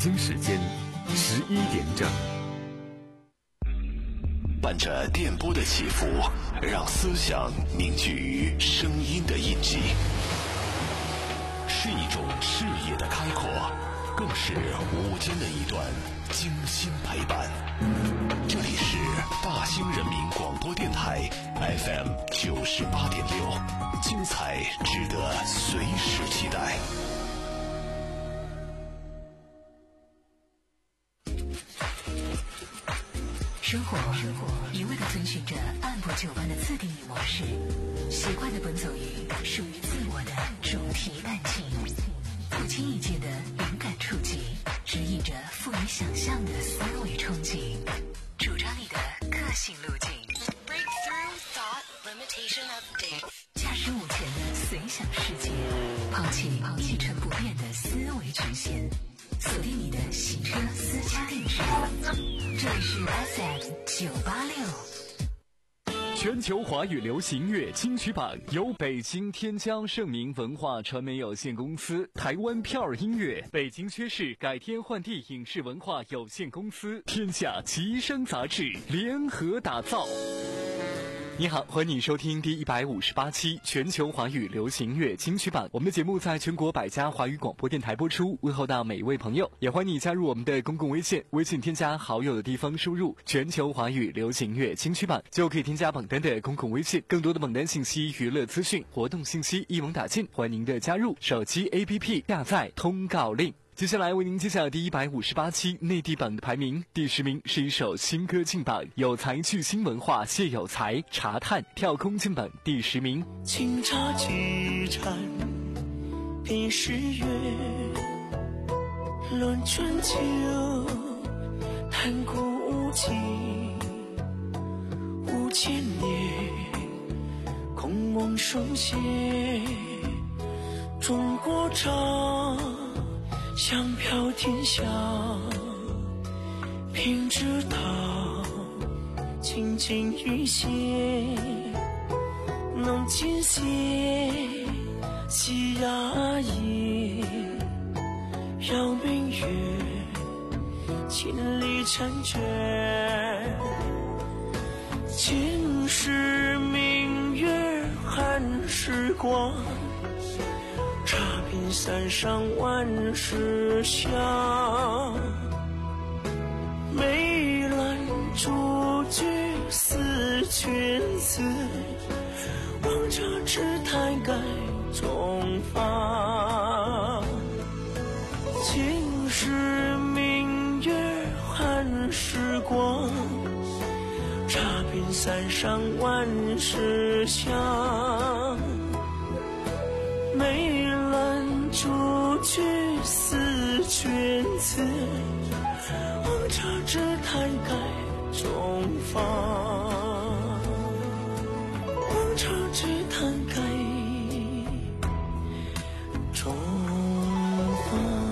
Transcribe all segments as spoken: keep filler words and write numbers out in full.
京时间十一点整。 伴着电波的起伏，让思想凝聚于声音的印记，是一种视野的开阔，更是午间的一段精心陪伴。这里是大兴人民广播电台 F M 九十八点六，精彩值得随时期待。 生活一味地遵循着按部就班的自定义模式，习惯地奔走于属于自我的主题感情，不经意间的灵感触及，指引着富于想象的思维憧憬，主张你的个性路径。Breakthrough thought limitation update。驾驶午前的随想世界，抛弃一成不变的思维局限，锁定你的行车私家定制。这里是 F M 九八六。 全球华语流行乐金曲榜由北京天江盛明文化传媒有限公司、台湾票儿音乐、北京薛氏改天换地影视文化有限公司、天下奇声杂志联合打造。你好，欢迎你收听第一百五十八期全球华语流行乐金曲榜。我们的节目在全国百家华语广播电台播出，问候到每一位朋友，也欢迎你加入我们的公共微信，微信添加好友的地方输入全球华语流行乐金曲榜，就可以添加榜单的公共微信。更多的榜单信息、娱乐资讯、活动信息一网打尽，欢迎您的加入。手机 A P P 下载通告令。接下来为您揭晓第一百五十八期内地榜的排名。第十名是一首新歌进榜，有才巨星文化谢有才茶炭跳空进榜第十名。 清茶几盏品诗乐，论春秋谈古今，五千年孔孟书写中国茶，香飘天下，品质它清净一些，能尽些细雅也，绕明月千里婵娟，前世明月汉时光，茶品三上万事香，梅兰竹菊四君子，王茶之台盖中发，前世明月汉时光，茶品三上万事香，梅兰竹菊四君子，王茶之台盖中发，王茶之台盖中发。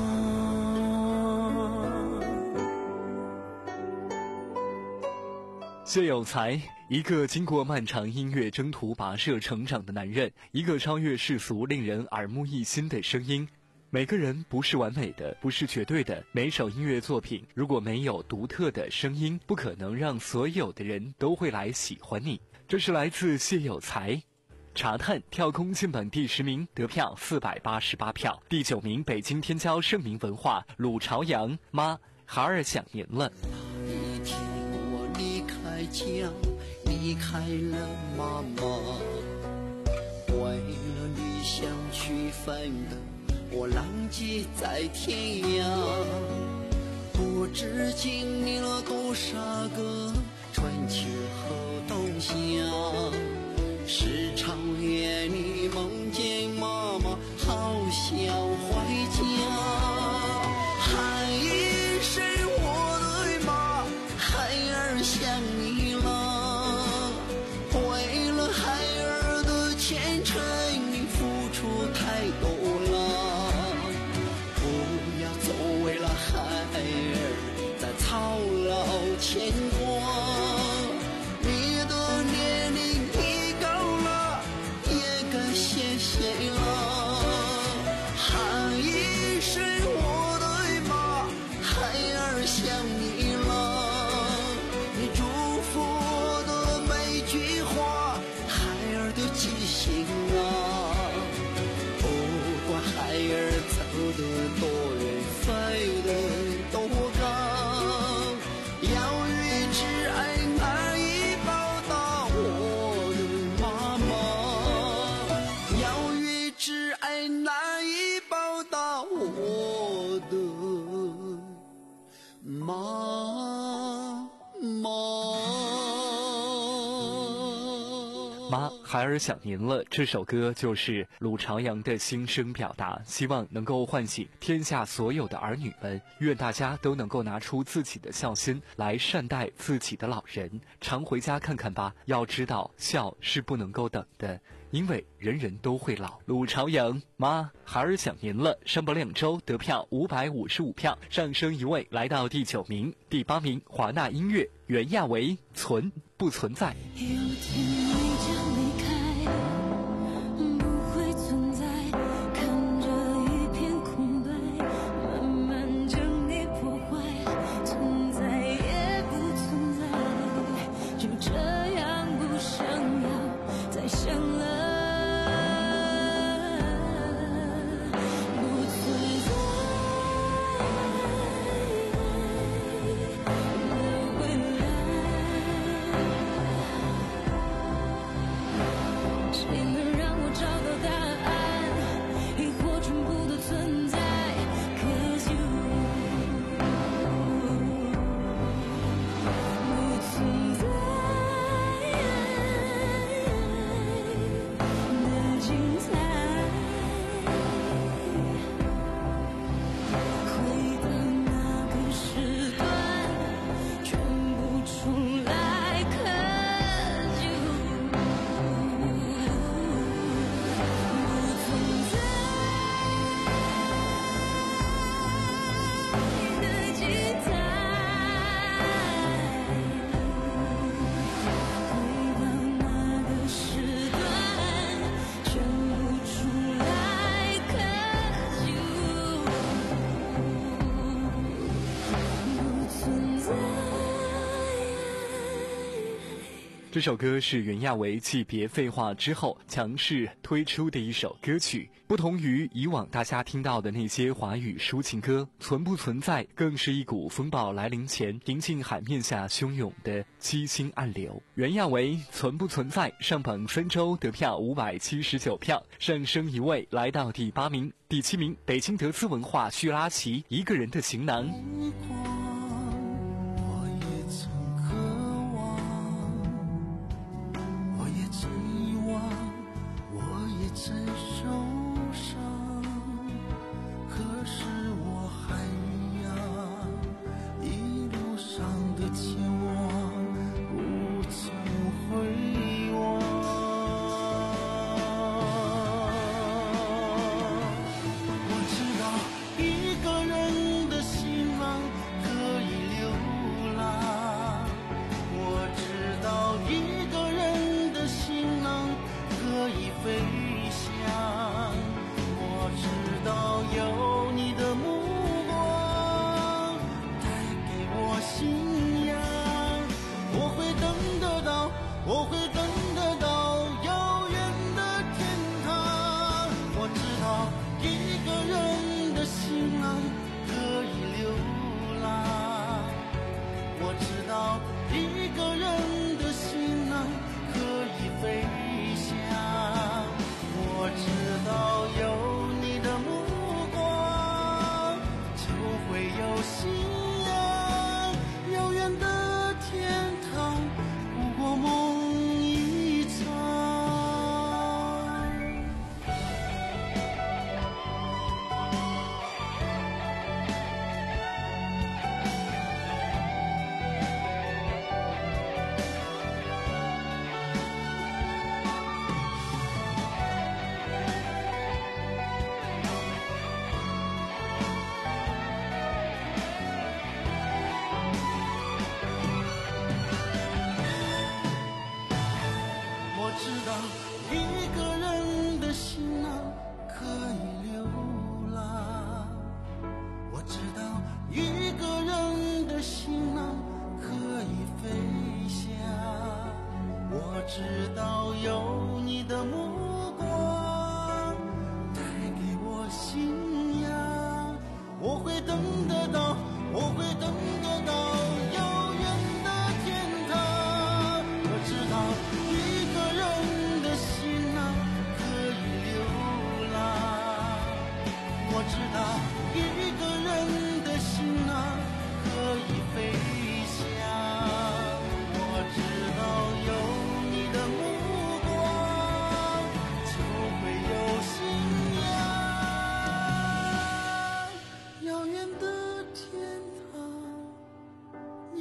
谢有才，一个经过漫长音乐征途跋涉成长的男人，一个超越世俗令人耳目一新的声音。每个人不是完美的，不是绝对的，每首音乐作品如果没有独特的声音，不可能让所有的人都会来喜欢你。这是来自谢有才茶炭跳空进榜第十名，得票四百八十八票。第九名北京天骄盛明文化鲁朝阳妈孩儿想您了。 一天我离开家，离开了妈妈，为了理想去奋斗，我浪迹在天涯，不知经历了多少个春秋和冬夏，时常夜里梦见妈妈，好想回家。孩是我的妈，孩儿想你了，为了孩儿的前程，你付出太多了，不要总为了孩儿在操劳牵挂。 妈，孩儿想您了。这首歌就是鲁朝阳的心声表达，希望能够唤醒天下所有的儿女们，愿大家都能够拿出自己的孝心来善待自己的老人，常回家看看吧。要知道，孝是不能够等的，因为人人都会老。鲁朝阳，妈，孩儿想您了。上播两周得票五百五十五票，上升一位来到第九名。第八名，华纳音乐，袁娅维，存不存在。 有天你将离开，不会存在，看着一片空白，慢慢将你破坏，存在也不存在，就这样不想要再想了。 这首歌是袁娅维继《别废话》之后强势推出的一首歌曲，不同于以往大家听到的那些华语抒情歌，存不存在更是一股风暴来临前临近海面下汹涌的激情暗流。袁娅维《存不存在》上榜三周得票五百七十九票，上升一位来到第八名。第七名，北京德资文化叙拉奇，一个人的行囊。 在受伤，可是我还要一路上的前往，无从回望。我知道一个人的行囊可以流浪，我知道一个人的行囊可以飞。我知道有你的目光带给我信仰，我会等得到，我会等得到遥远的天堂。我知道一个人的行囊可以流浪，我知道一个人的行囊可以飞翔。我知道有你的目光，就会有信仰。遥远的天堂，不过梦一场。知道有你的目光带给我信仰，我会等得到，我会等得到遥远的天堂。我知道一个人的心啊可以流浪，我知道一个人的心啊可以飞翔。我知道有你的目光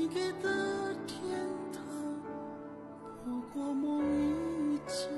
你给的天堂，不过梦一场。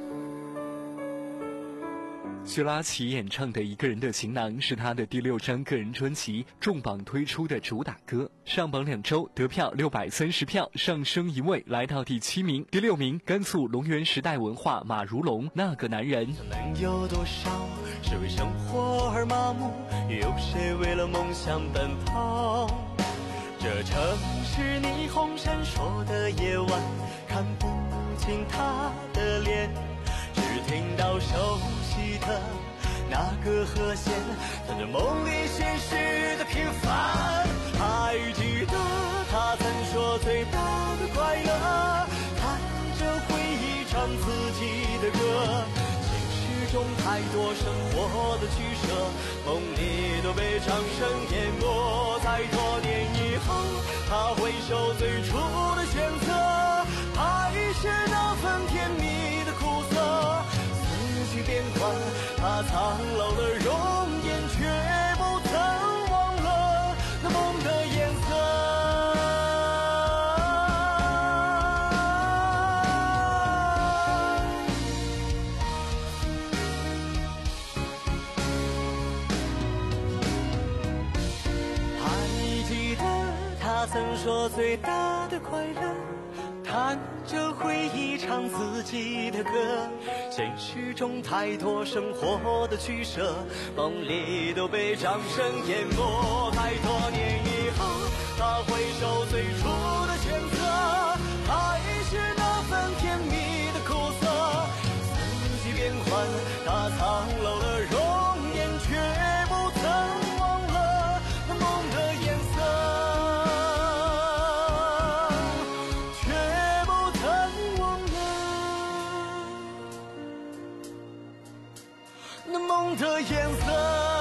薛拉奇演唱的《一个人的行囊》是他的第六张个人专辑重磅推出的主打歌，上榜两周得票六百三十票，上升一位来到第七名。第六名，甘肃龙源时代文化马如龙《那个男人》。 能有多少是为生活而麻木，有谁为了梦想奔跑？这城市霓虹闪烁的夜晚，看不清他的脸，只听到熟悉的那个和弦，弹着梦里现实的平凡。还记得他曾说最大的快乐，弹着回忆唱自己的歌。现实中太多生活的取舍，梦里都被掌声淹没。在多年以后，他回首最初的选择，还是那份甜蜜的苦涩。四季变换，他苍老的容颜，却不曾忘了那梦的颜色。他曾说最大的快乐，弹着回忆唱自己的歌。现实中太多生活的取舍，梦里都被掌声淹没。在多年以后，他回首最初的选择，还是那份甜蜜的苦涩。四季变换，他苍老的容颜，却不曾忘了那梦的颜色。梦的颜色。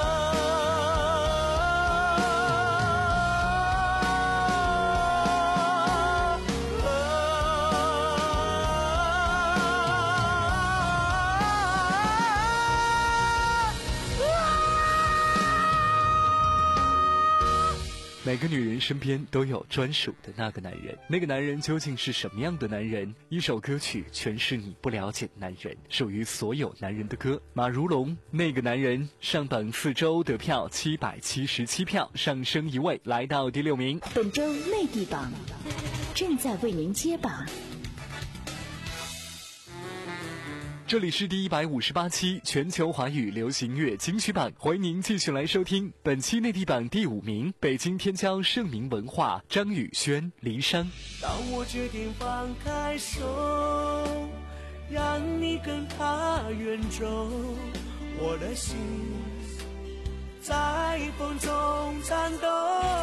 每个女人身边都有专属的那个男人，那个男人究竟是什么样的男人？一首歌曲诠释你不了解的男人，属于所有男人的歌。马如龙《那个男人》上榜四周得票七百七十七票，上升一位来到第六名。 本周内地榜正在为您揭榜。 这里是第一百五十八期全球华语流行乐金曲榜，欢迎您继续来收听本期内地榜第五名，北京天骄盛名文化张宇轩《离殇》。 当我决定放开手，让你跟他远走，我的心在风中颤抖。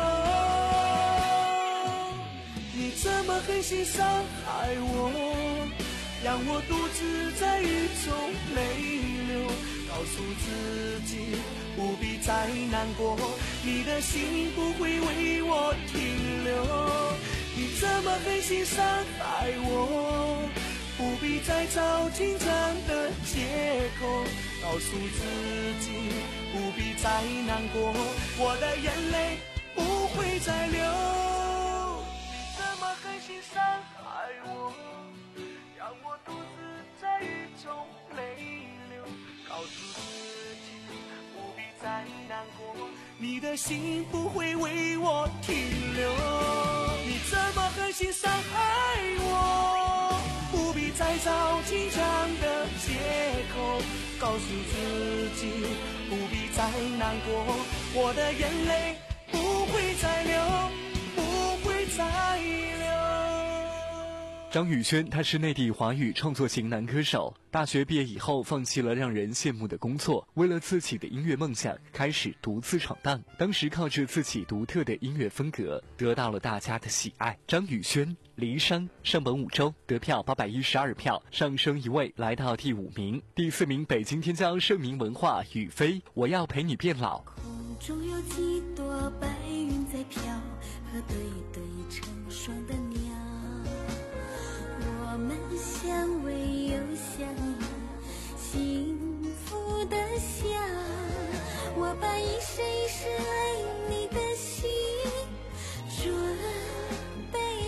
你怎么狠心伤害我，让我独自在雨中泪流，告诉自己不必再难过，你的心不会为我停留。你怎么狠心伤害我，不必再找紧张的借口，告诉自己不必再难过，我的眼泪不会再流。你怎么狠心伤害我，让我独自在雨中泪流，告诉自己不必再难过，你的心不会为我停留。你怎么狠心伤害我，不必再找紧张的借口，告诉自己不必再难过，我的眼泪不会再流，不会再流。 张宇轩，他是内地华语创作型男歌手。大学毕业以后，放弃了让人羡慕的工作，为了自己的音乐梦想，开始独自闯荡。当时靠着自己独特的音乐风格，得到了大家的喜爱。张宇轩《离殇》上榜五周，得票八百一十二票，上升一位来到第五名。第四名，北京天骄盛名文化雨飞《我要陪你变老》。 空中有几朵白云在飘，和对对成双的鸟，我们相偎又相依，幸福的笑。我把一生一世爱你的心准备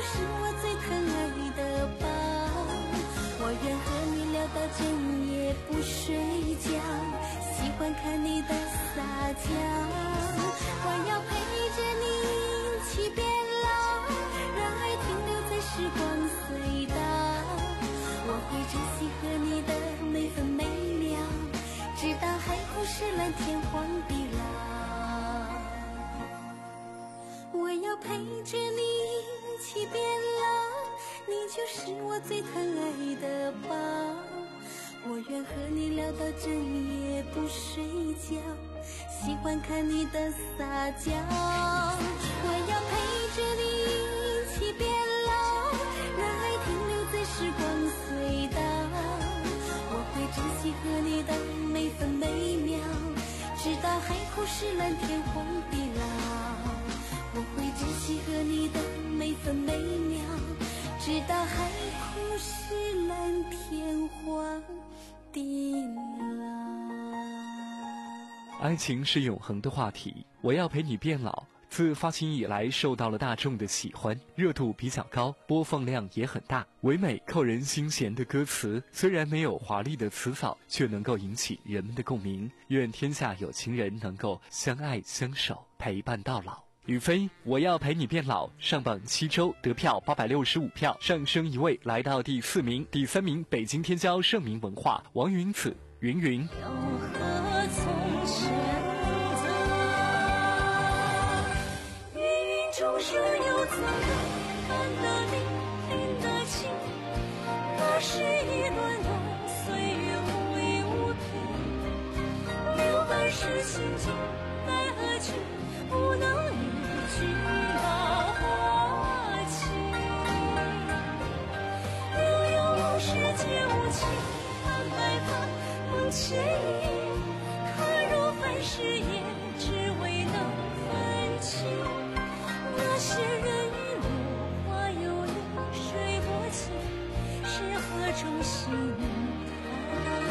就是我最疼爱的宝，我愿和你聊到整夜不睡觉，喜欢看你的撒娇，我要陪着你一起变老，让爱停留在时光隧道，我会珍惜和你的每分每秒，直到海枯石烂天荒地老，我要陪着你一起变老，你就是我最疼爱的宝，我愿和你聊到整夜不睡觉，喜欢看你的撒娇，我要陪着你一起变老，让爱停留在时光隧道，我会珍惜和你的每分每秒，直到海枯石烂天荒地老，我会珍惜和你的每分每秒，直到海枯石烂天荒地老。 爱情是永恒的话题，我要陪你变老自发行以来受到了大众的喜欢，热度比较高，播放量也很大。唯美扣人心弦的歌词，虽然没有华丽的词藻，却能够引起人们的共鸣。愿天下有情人能够相爱相守，陪伴到老。雨飞，我要陪你变老上榜七周，得票八百六十五票，上升一位来到第四名。第三名北京天骄盛名文化王云子云云。 又何从前走，芸芸众生又怎能看得明领得清，那是一段段岁月无依无凭，留半世心境奈何去，不能一句老话情，悠悠往事皆无情，看白发梦牵引，看若凡事也只为能分清，那些人语落花有意，水波情，是何种心态？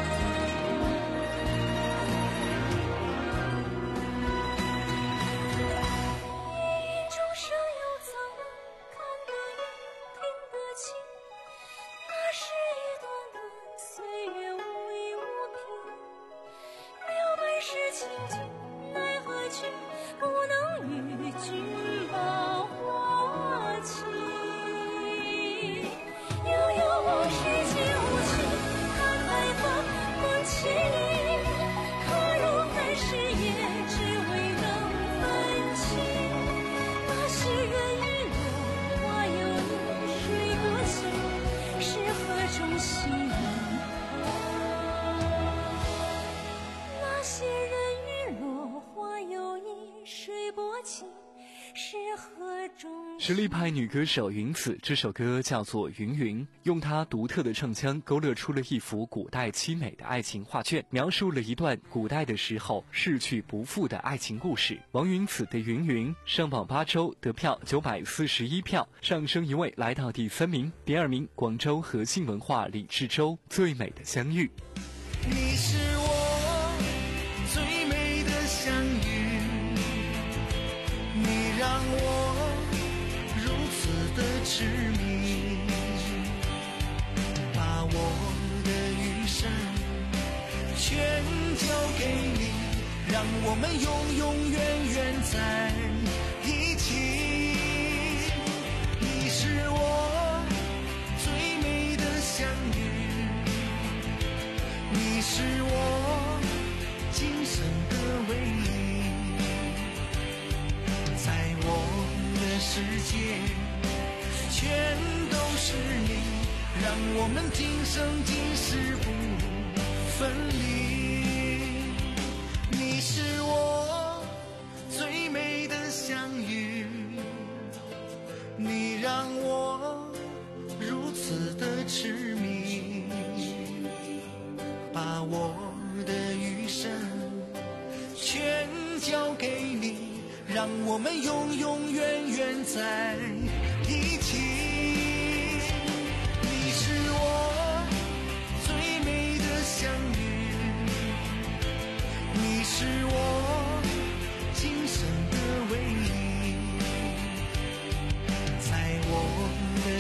情境奈何去，不能与君老话情，悠悠往事皆无情，看白发梦牵引，看若凡事也只为能分清，那些人语落花有意，水波情，是何种心态？那些人落花有意，水波情，是何种？ 实力派女歌手云子这首歌叫做《云云》，用她独特的唱腔勾勒出了一幅古代凄美的爱情画卷，描述了一段古代的时候逝去不复的爱情故事。王云子的《云云》上榜八周，得票九百四十一票，上升一位来到第三名。第二名广州和信文化李志洲《最美的相遇》。 你是我最美的相遇，你让我如此的痴迷，把我的余生全交给你，让我们永永远远在一起。你是我最美的相遇，你是我今生的唯一，在我的世界全都是你，让我们今生今世不分离。你是我最美的相遇，你让我如此的痴迷，把我的余生全交给你，让我们永永远远在一起。你是我最美的相遇，你是我今生的唯一，在我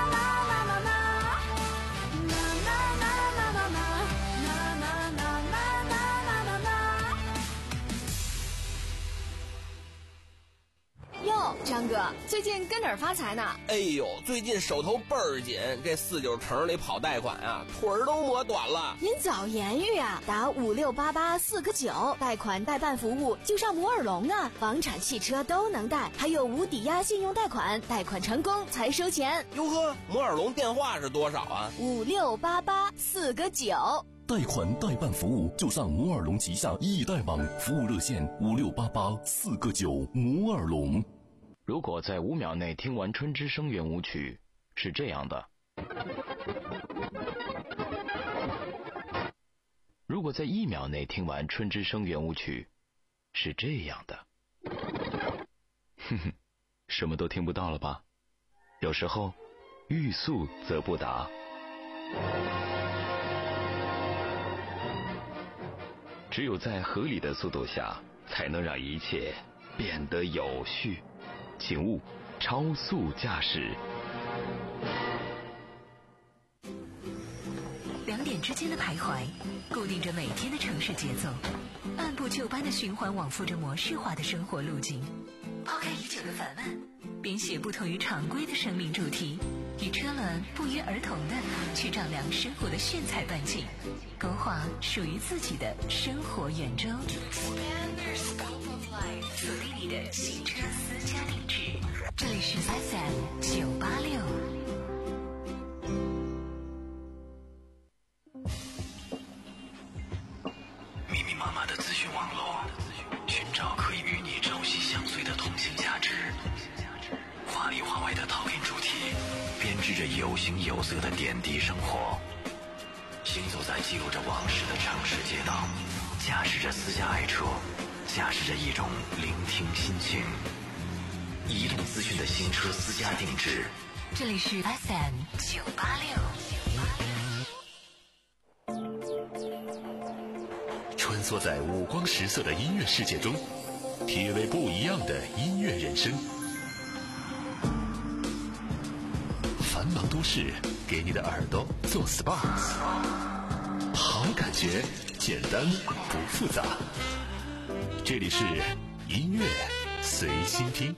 哟，张哥，最近跟哪儿发财呢？ 哎呦，最近手头倍儿紧，这四九城里跑贷款啊，腿儿都磨短了。 您早言语啊，打五六八八四个九，贷款代办服务就上摩尔龙啊，房产、汽车都能贷，还有无抵押信用贷款，贷款成功才收钱。 哟呵，摩尔龙电话是多少啊？ 五六八八四个九。 贷款代办服务就上摩尔龙旗下易贷网，服务热线五六八八四个九。摩尔龙。 如果在五秒内听完《春之声》圆舞曲，是这样的；如果在一秒内听完《春之声》圆舞曲，是这样的。哼哼， 什么都听不到了吧？有时候欲速则不达。只有在合理的速度下，才能让一切变得有序。请勿超速驾驶。 两点之间的徘徊，固定着每天的城市节奏，按部就班的循环往复着模式化的生活路径。抛开已久的烦闷，编写不同于常规的生命主题，与车轮不约而同的去丈量生活的炫彩半径，勾画属于自己的生活圆周。锁定你的新车私家定制，这里是 F M 九八六。 密密麻麻的资讯网络，寻找可以与你朝夕相随的通信价值。华里华外的讨论主题，编织着有形有色的点滴生活。行走在记录着往事的城市街道，驾驶着私家爱车，驾驶着一种聆听心情。移动资讯的新车私家定制， 这里是 F M 九八六。 穿梭在五光十色的音乐世界中，体味不一样的音乐人生。繁忙都市，给你的耳朵做 S P A， 好感觉，简单不复杂。这里是音乐随心听。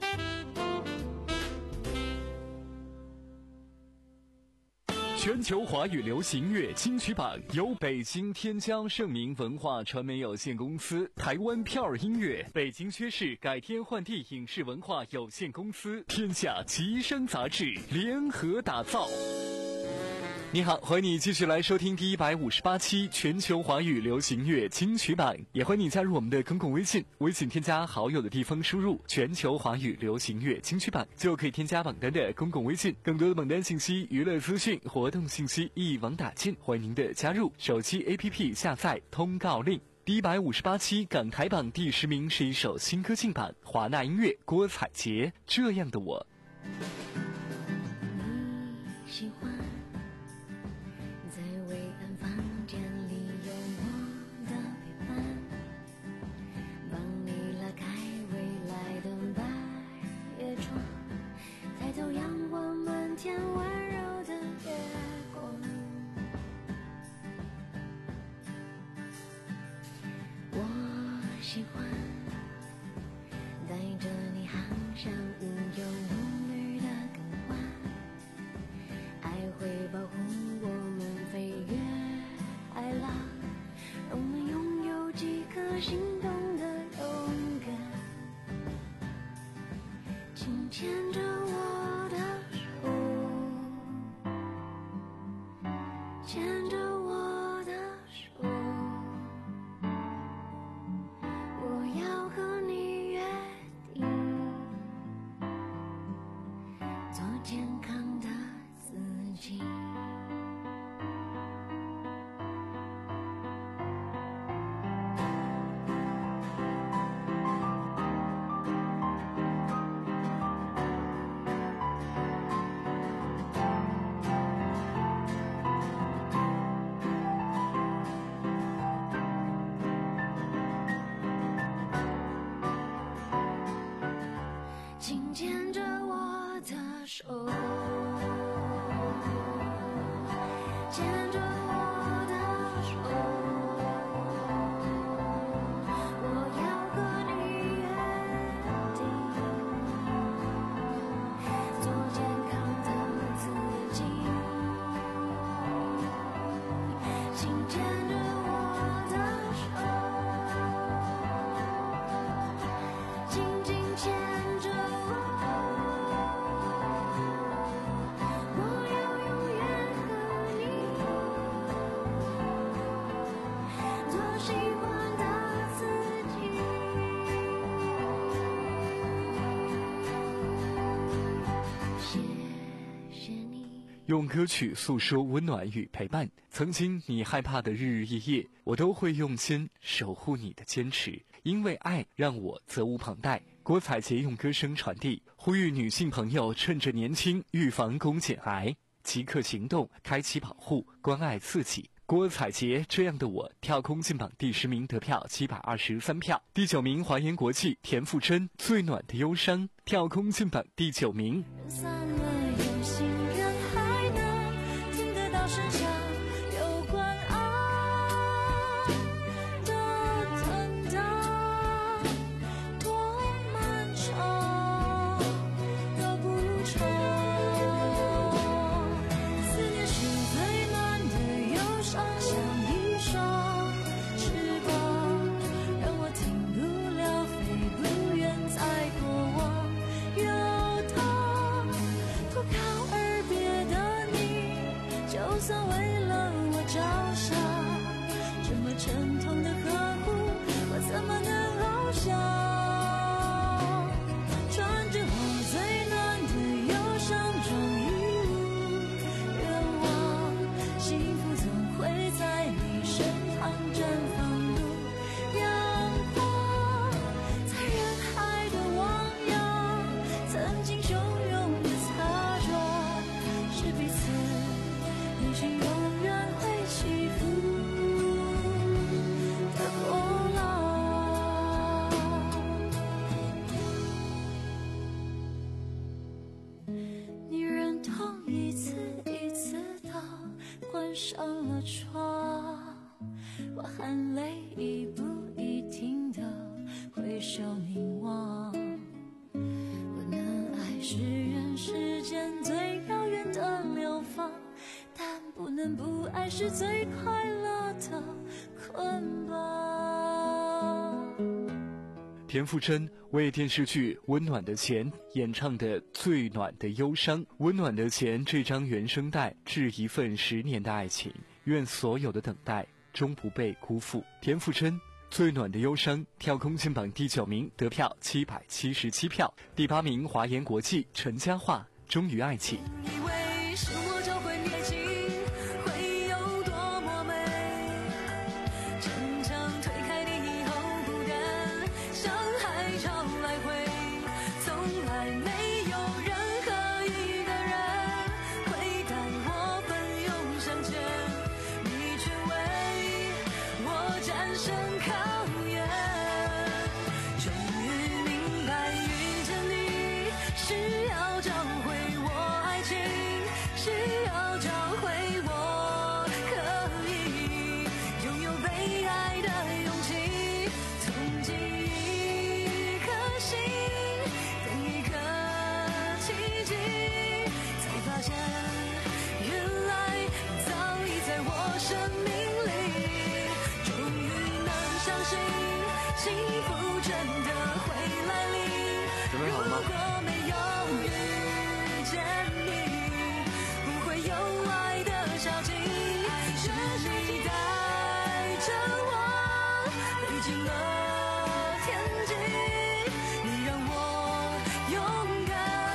全球华语流行乐金曲榜由北京天江盛明文化传媒有限公司、台湾票儿音乐、北京薛氏改天换地影视文化有限公司、天下吉声杂志联合打造。你好，欢迎你继续来收听第一百五十八期全球华语流行乐金曲榜，也欢迎你加入我们的公共微信，微信添加好友的地方输入全球华语流行乐金曲榜，就可以添加榜单的公共微信，更多的榜单信息、娱乐资讯、活动信息一网打尽，欢迎您的加入。手机 A P P 下载通告令。第一百五十八期港台榜第十名是一首新歌进榜，华纳音乐郭采洁《这样的我》。 你喜欢在微暗房间里有我的陪伴，帮你拉开未来的百叶窗，抬头仰望满天温柔的月光。我喜欢带着你航向无忧无虑的港湾，爱会保护我们飞越海浪，让我们拥有几颗心动的勇敢。请牵着我的手，牵着我的手，我要和你约定，做健康的自己。请牵着我的手，牵着我的手，我要和你约定，做健康的自己。请牵着我的手，紧紧牵着我，我要永远和你做喜欢的自己。谢谢你。 用歌曲诉说温暖与陪伴，曾经你害怕的日日夜夜，我都会用心守护你的坚持，因为爱让我责无旁贷， 郭采洁用歌声传递，呼吁女性朋友趁着年轻预防宫颈癌，即刻行动，开启保护，关爱自己。郭采洁这样的我跳空进榜第十名，得票七百二十三票。第九名华研国际田馥甄最暖的忧伤跳空进榜第九名。 人散了有心人还能听得到声响，有关爱的等待多漫长，绕不如长。思念是最暖的忧伤，像一双翅膀，让我停不了，飞不远，在过往游荡。不靠而别的你，就算为了我着想，这么沉痛的呵护，我怎么能翱翔？穿着我最暖的忧伤，终于无愿望，幸福总会在你身旁绽放如阳光，在人海的汪洋，曾经汹涌的擦撞，是彼此内心永远会起伏的波浪。你忍痛一次一次地关上了窗，我含泪一步一停地挥手凝望。我能爱是人世间最遥远的流放，但不能不爱是最快乐的捆绑。 田馥甄为电视剧《温暖的钱》演唱的《最暖的忧伤》。《温暖的钱》这张原声带致一份十年的爱情，愿所有的等待终不被辜负。田馥甄《最暖的忧伤》跳空进榜第九名，得票七百七十七票。第八名华研国际陈嘉桦《忠于爱情》。 以为是我就会灭尽，会有多么美，逞强推开你以后，不敢像海潮来回，从来没有任何一个人会带我奋勇向前，你却为我战胜考验。终于明白遇见你是要找回我爱情，是要找回我可以拥有被爱的勇气，从记一颗心，等一颗奇迹，才发现原来你早已在我生命里。终于能相信幸福真的会来临，如果没有遇见你，不会有爱的交集，是你带着我历经了天际，你让我勇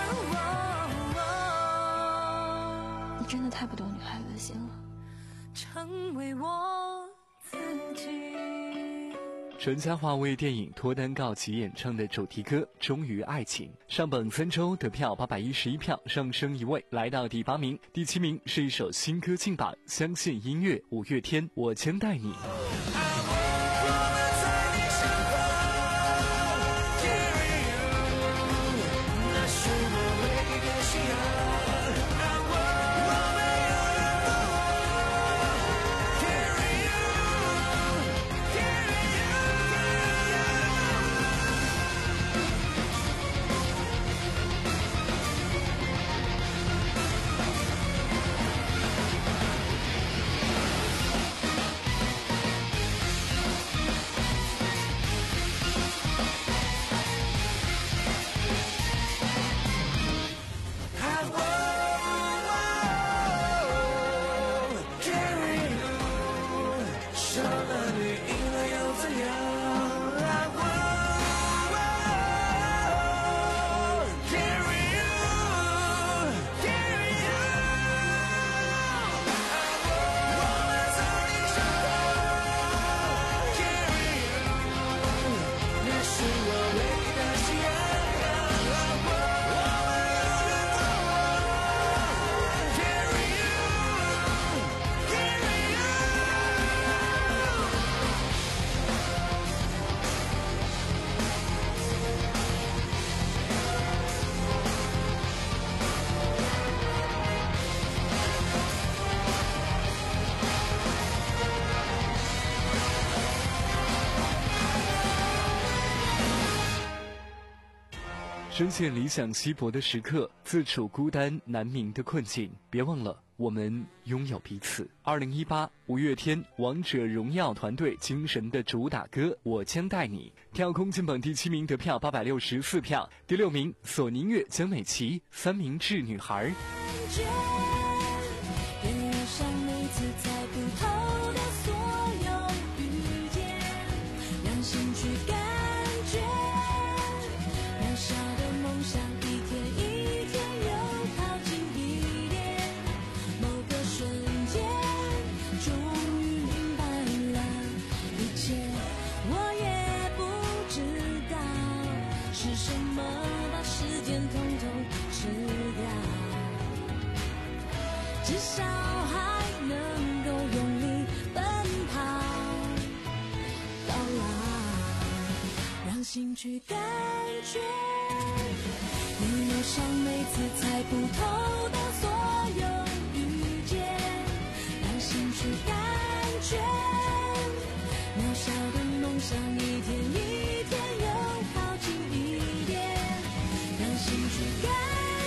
敢， 你真的太不懂女孩子的心了。 成为我自己。 陈嘉桦为电影脱单告急演唱的主题歌《忠于爱情》上榜三周，得票八百一十一票，上升一位，来到第八名。第七名是一首新歌进榜，相信音乐五月天《我将带你》。 深陷理想稀薄的时刻，自处孤单难明的困境，别忘了我们拥有彼此。二零一八五月天王者荣耀团队精神的主打歌《我将带你》，跳空进榜第七名，得票八百六十四票。第六名索尼乐江美琪《三明治女孩》。 至少还能够用力奔跑到老，让心去感觉你路上每次猜不透的所有遇见，让心去感觉渺小的梦想一天一天又靠近一点，让心去感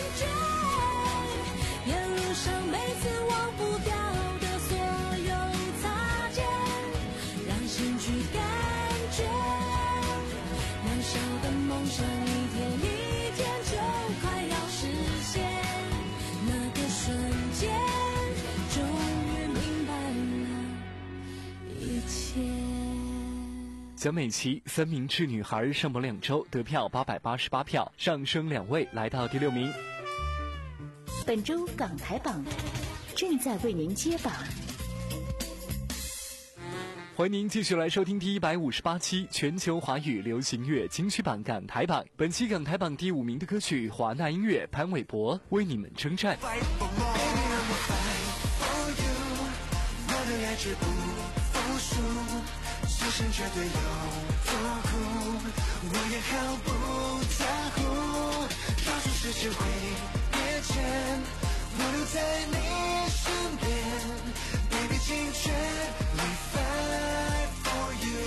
觉沿路上每次忘不掉的所有擦肩，让心去感觉渺小的梦想一天一天就快要实现，那个瞬间终于明白了一切。 江美琪《三明治女孩》上榜两周，得票八百八十八票，上升两位，来到第六名。 本周港台榜正在为您揭榜， 欢迎您继续来收听第一百五十八期全球华语流行乐金曲榜港台榜。本期港台榜第五名的歌曲，华纳音乐潘玮柏为你们征战。 牺牲绝对有多苦，我也毫不在乎，告诉世界会变迁，我留在你身边 Baby 请全力 fight for you，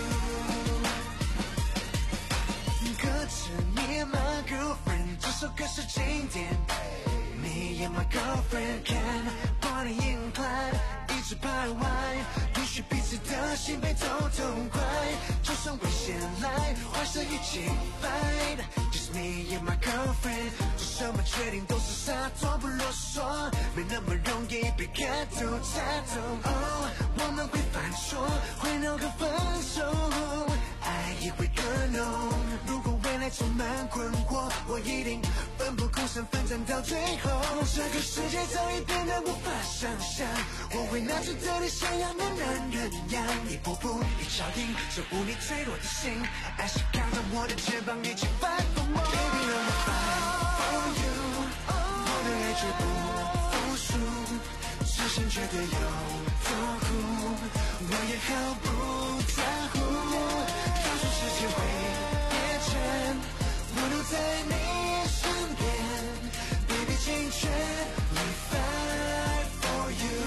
歌词你 my girlfriend， 这首歌是经典，你也 my girlfriend， Can party incline， 一直徘徊，允许彼此的心被偷痛快，就算危险来，换上一起 fight， Just me and my girlfriend， 做什么决定都是洒脱不啰嗦，没那么容易被感动猜透。哦，我们会犯错，会闹个分手，爱也会更浓。如果未来充满困惑，我一定奋不顾身奋战到最后。这个世界早已变得无法想象，我会拿出对你想要的男人样，一步步一脚印守护你脆弱的心，爱是靠着我的肩膀一起 fight for more， Baby let me fight for you， 我的爱绝不服输，实现绝对有多苦，我也毫不在乎，告诉世界会变迁，我留在你身边 Baby 请全力 fight for you，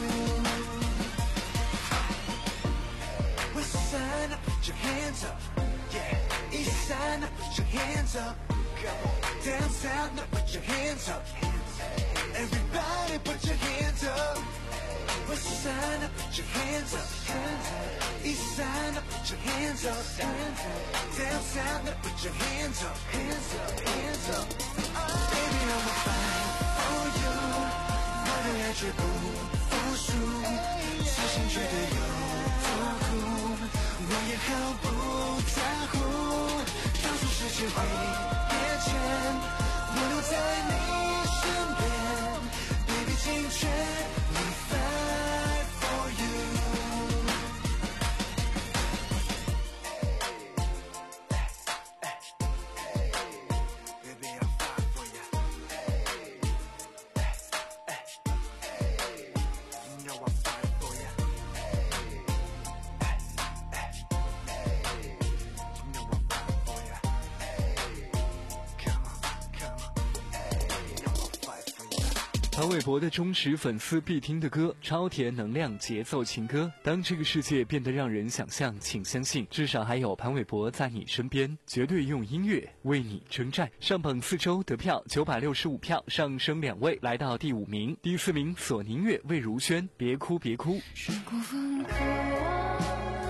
West side now put your hands up， yeah. East side now put your hands up， Down south now put your hands up， Everybody put your hands up， West side now put your hands up， East side now put your hands up， Down south now put your hands up， hands up, hands up， Baby I'ma fight for you， 我的爱绝不服输，实现绝对有多苦，我也毫不在乎，告诉世界会变迁，我留在你身边 Baby 请全力 fight for you， Baby I'll fight for you， You know I'll fight for you， You know I'll fight for you， 潘玮柏的忠实粉丝必听的歌，超甜能量节奏情歌。当这个世界变得让人想象，请相信，至少还有潘玮柏在你身边，绝对用音乐为你征战。上榜四周得票九百六十五票，上升两位，来到第五名。第四名索宁月魏如萱，别哭别哭。 是过分渴望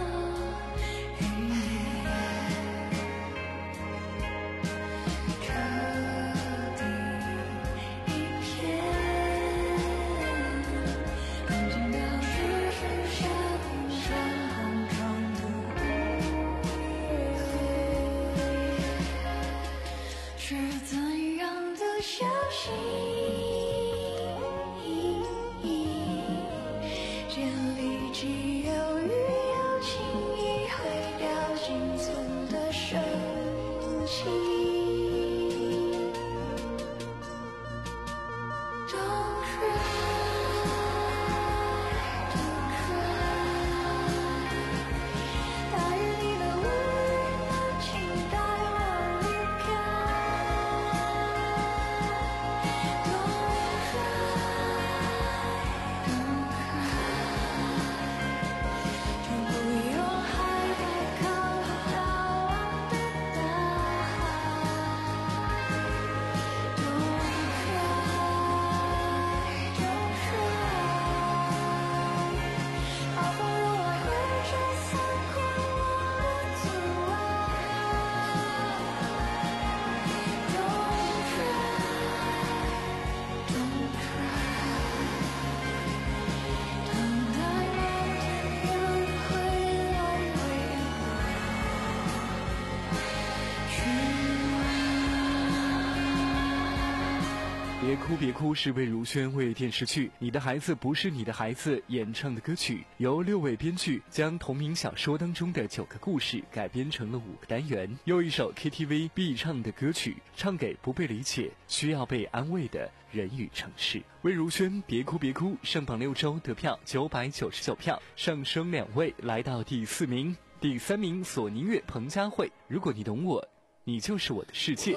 别哭别哭是魏如萱为电视剧《你的孩子不是你的孩子》演唱的歌曲，由六位编剧将同名小说当中的九个故事改编成了五个单元，又一首 K T V 必唱的歌曲，唱给不被理解、需要被安慰的人与城市。魏如萱别哭别哭上榜六周得票九百九十九票，上升两位，来到第四名。第三名索宁月彭佳慧，如果你懂我，你就是我的世界。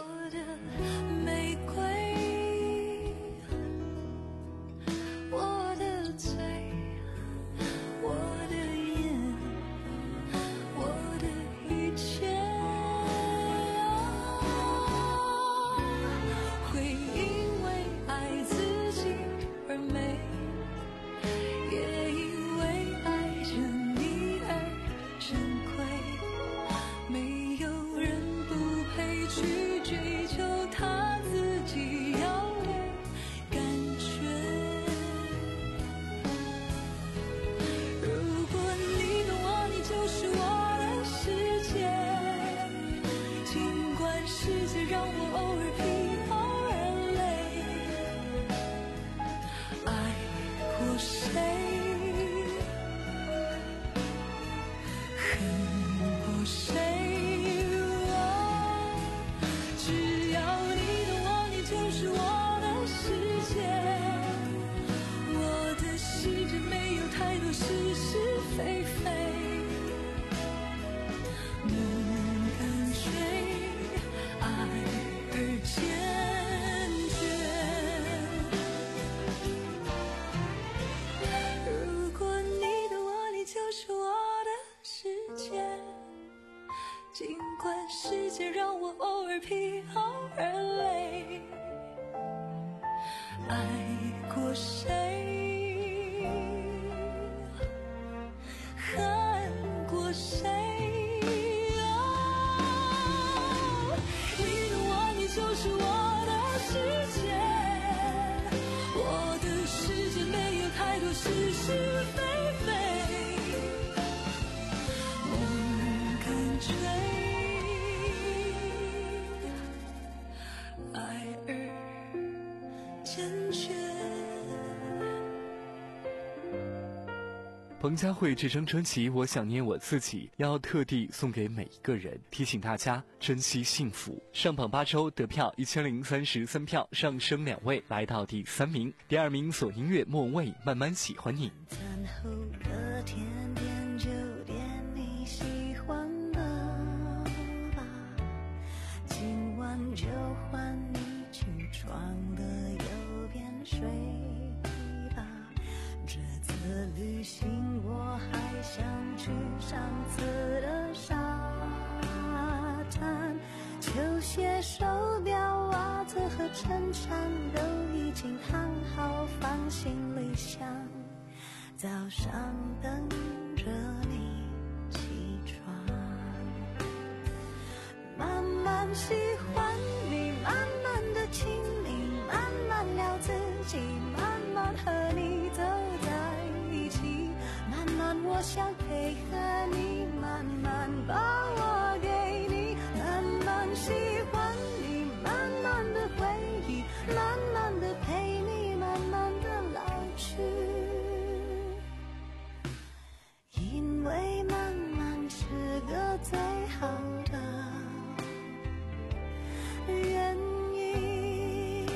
尽管世界让我偶尔疲劳而累，爱过谁，恨过谁，哦，你懂我，你就是我的世界，我的世界没有太多是是非非，梦跟追。 彭佳慧这张专辑《我想念我自己》要特地送给每一个人，提醒大家珍惜幸福。上榜八周得票一千零三十三票，上升两位，来到第三名。第二名索宁月莫蔚慢慢喜欢你。 餐后的甜点就点你喜欢的吧，今晚就换你去床的右边睡。 上次的沙滩，球鞋、手表、袜子和衬衫都已经烫好放行李箱，早上等着你起床。慢慢喜欢你，慢慢的亲你，慢慢聊自己，慢慢和你走在一起，慢慢我想配合你，慢慢把我给你，慢慢喜欢你，慢慢的回忆，慢慢的陪你，慢慢的老去，因为慢慢是个最好的原因。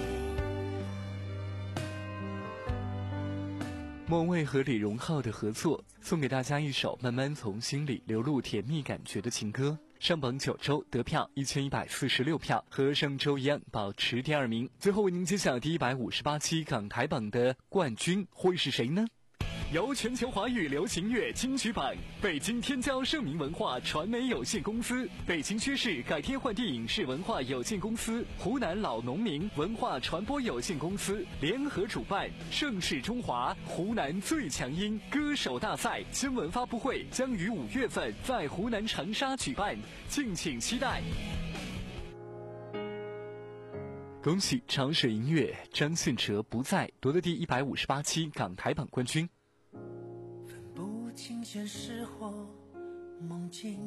莫文蔚和李荣浩的合作，送给大家一首慢慢从心里流露甜蜜感觉的情歌，上榜九周，得票一千一百四十六票，和上周一样保持第二名。最后为您揭晓第一百五十八期港台榜的冠军会是谁呢？由全球华语流行乐金曲榜、北京天骄盛名文化传媒有限公司、北京薛氏改天换地影视文化有限公司、湖南老农民文化传播有限公司联合主办，盛世中华湖南最强音歌手大赛新闻发布会将于五月份在湖南长沙举办，敬请期待。恭喜潮水音乐张信哲不在夺得第一百五十八期港台榜冠军。 不清现实或梦境，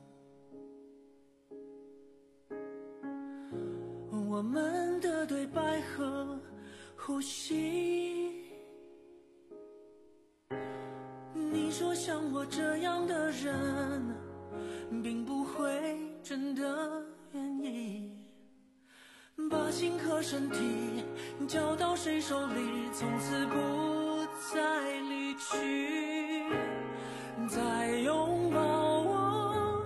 我们的对白和呼吸。你说像我这样的人并不会真的愿意把心和身体交到谁手里，从此不再离去，再拥抱我，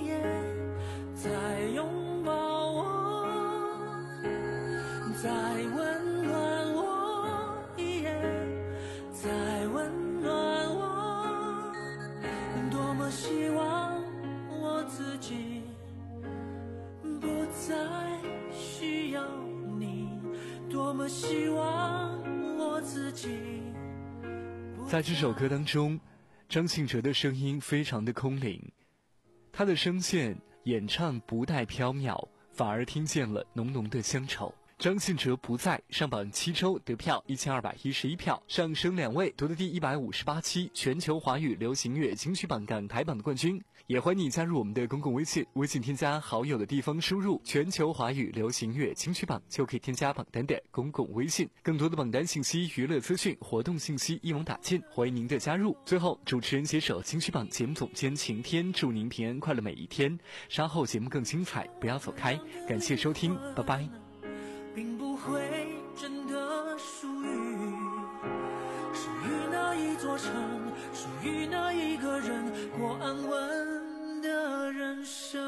再拥抱我，再温暖我，再温暖我，多么希望我自己不再需要你，多么希望我自己。 在这首歌当中，张信哲的声音非常的空灵，他的声线演唱不带飘渺，反而听见了浓浓的乡愁。张信哲不在，上榜七周，得票一千二百一十一票，上升两位，夺得第一百五十八期全球华语流行乐金曲榜港台榜的冠军。也欢迎你加入我们的公共微信，微信添加好友的地方输入全球华语流行乐金曲榜，就可以添加榜单的公共微信。更多的榜单信息、娱乐资讯、活动信息一网打尽，欢迎您的加入。最后，主持人携手金曲榜节目总监晴天，祝您平安快乐每一天。稍后节目更精彩，不要走开。感谢收听，拜拜。 并不会真的属于属于那一座城，属于那一个人，过安稳的人生。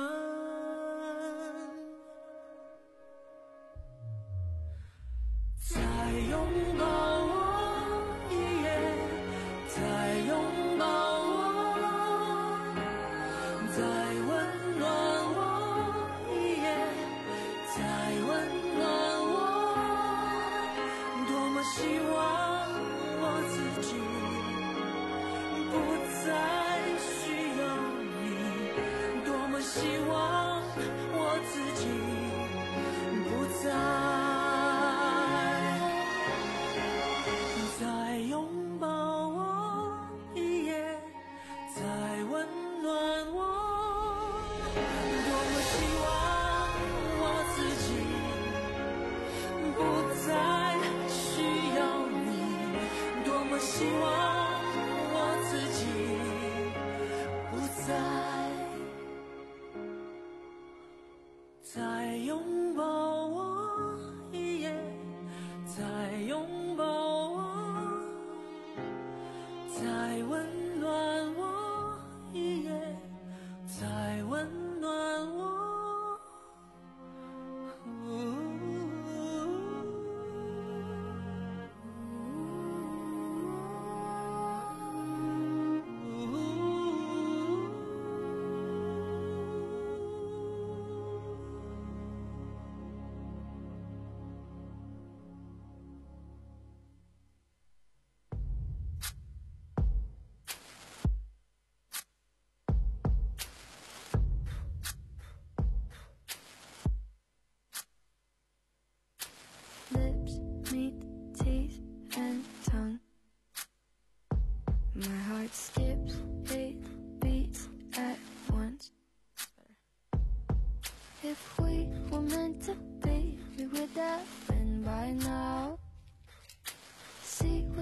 再拥抱我，再拥抱我，再温暖我，再温暖我，希望我自己不再需要你，多么希望我自己不再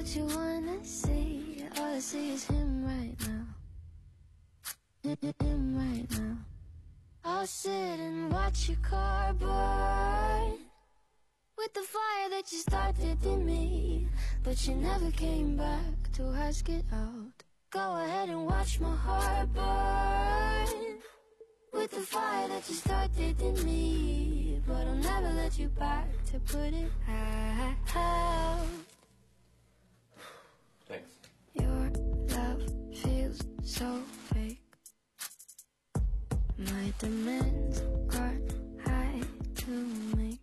what you wanna see. All I see is him right now. Him right now. I'll sit and watch your car burn with the fire that you started in me, but you never came back to ask it out. Go ahead and watch my heart burn with the fire that you started in me, but I'll never let you back to put it out. Thanks. Your love feels so fake. My demands are high to make.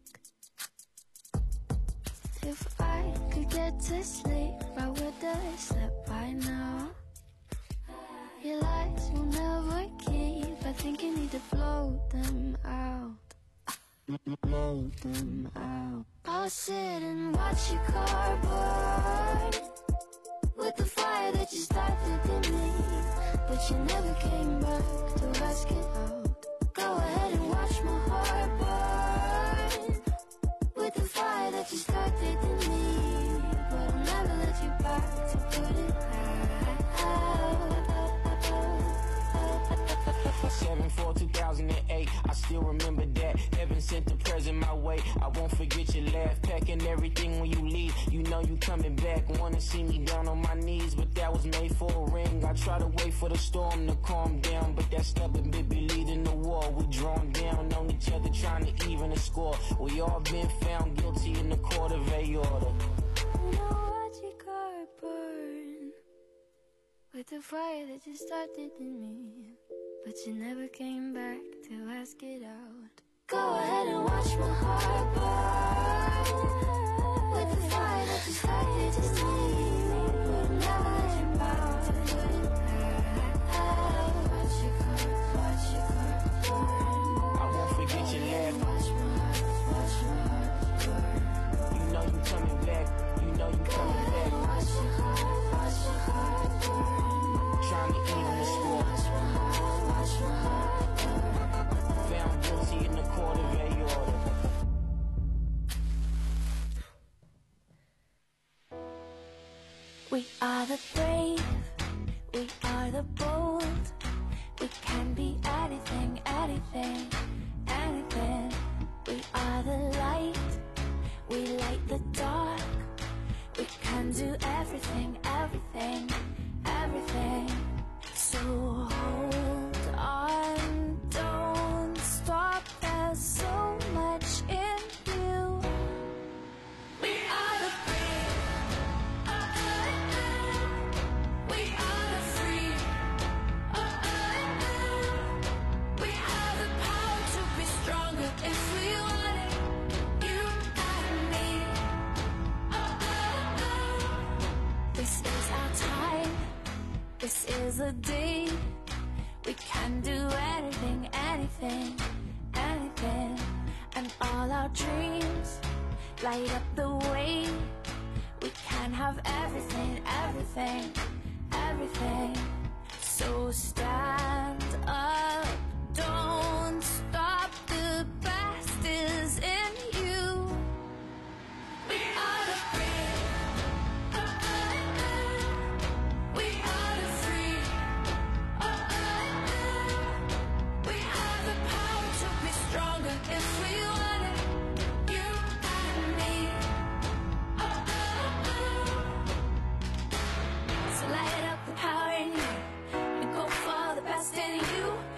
If I could get to sleep, I would have slept by now. Your lies will never keep. I think you need to blow them out. Blow them out. I'll sit and watch your car burn with the fire that you started in me, but you never came back to ask it out. Go ahead and watch my heart burn with the fire that you started in me, but I'll never let you back to put it out. seven four two thousand eight, I still remember that. Heaven sent the present my way. I won't forget your laugh, packing everything when you leave. You know you coming back. Wanna see me down on my knees, but that was made for a ring. I try to wait for the storm to calm down, but that stubborn baby leading the war. We drawn down on each other, trying to even the score. We all been found guilty in the court of a order. Now watch your car burn with the fire that you started in me, but you never came back to ask it out. Go ahead and watch my heart burn with the fire that you started to see, but I'll never let you bow to put it out. Watch your car, watch your car burn. I won't forget your laugh. Watch my heart, watch my heart burn. You know you coming back. You know you coming back. Watch your heart, watch your heart burn. Trying to even the score. Watch my heart, watch my heart burn. Found guilty in the court of a order. We are the brave, we are the bold. We can be anything, anything, anything. We are the light, we light the dark. We can do everything, everything, everything. So hold on, don't stop, there's so much in you. We are the brave, uh, uh, uh. We are the free, uh, uh, uh. We have the power to be stronger if we want it. You and me, uh, uh, uh. This is our time, this is a day. We can do anything, anything, anything. And all our dreams light up the way. We can have everything, everything, everything. So stand up, don't stop, the best is in you. We are the brave, uh, uh, uh. We are the free, uh, uh, uh. We have the power to be stronger if we want it. You and me, uh, uh, uh. So light up the power in you and go for the best in you.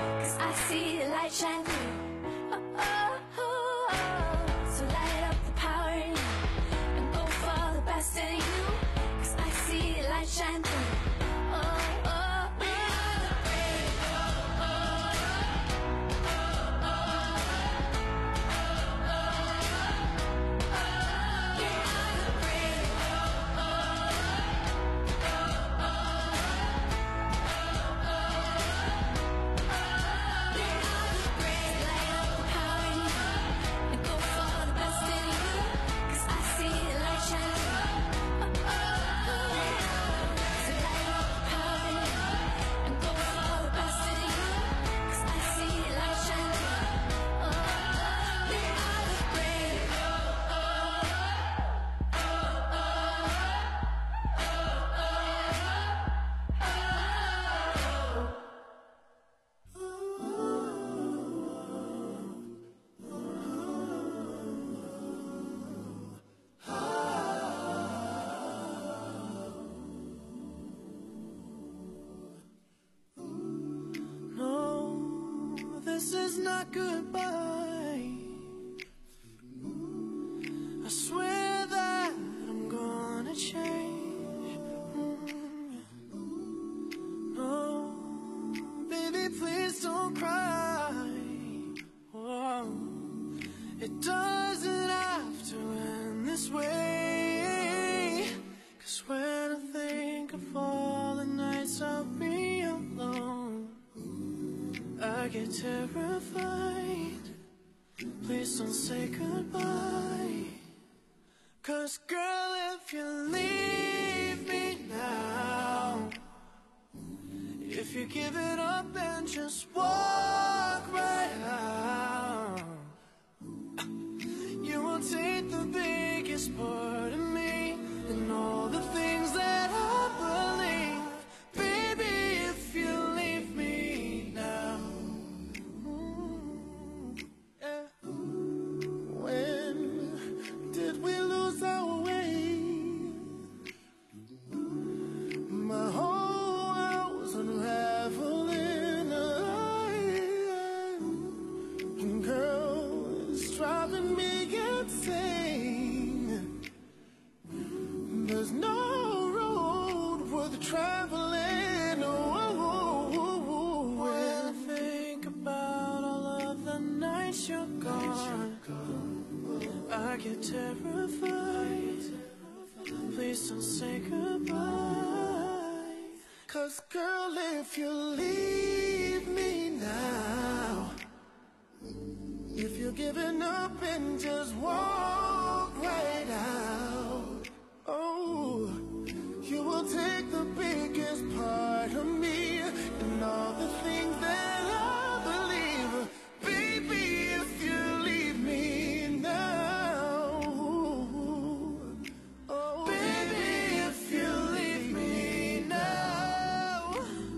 my goodbye. I swear that I'm gonna change. Mm-hmm. Oh, baby, please don't cry. Whoa. It doesn't have to end this way. 'Cause when I think of all the nights I'll be alone, I get terrified. Please don't say goodbye. 'Cause girl, if you leave me now, if you give it up and just walk right out, you will take the biggest part of me and all the things that I believe. Baby, if you leave me now. Mm, yeah. When did we lose our way? My whole world was unraveling. And girl, it's driving me insane. There's no road worth traveling. Oh, when I think about all of the nights you're gone, I get terrified. Please don't say goodbye. 'Cause girl, if you leave me now, if you're giving up and just walk right out, oh, you will take the biggest part of me and all the things that I believe. Baby, if you leave me now, oh, baby, if you leave me now,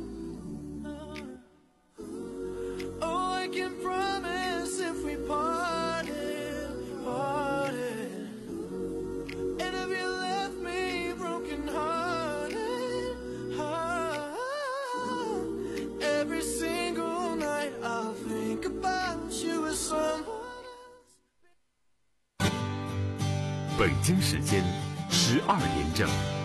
oh, I can promise if we parted, parted, and if you left me broken hearted, oh, every single night I'll think about you as someone else. 北京时间十二点整。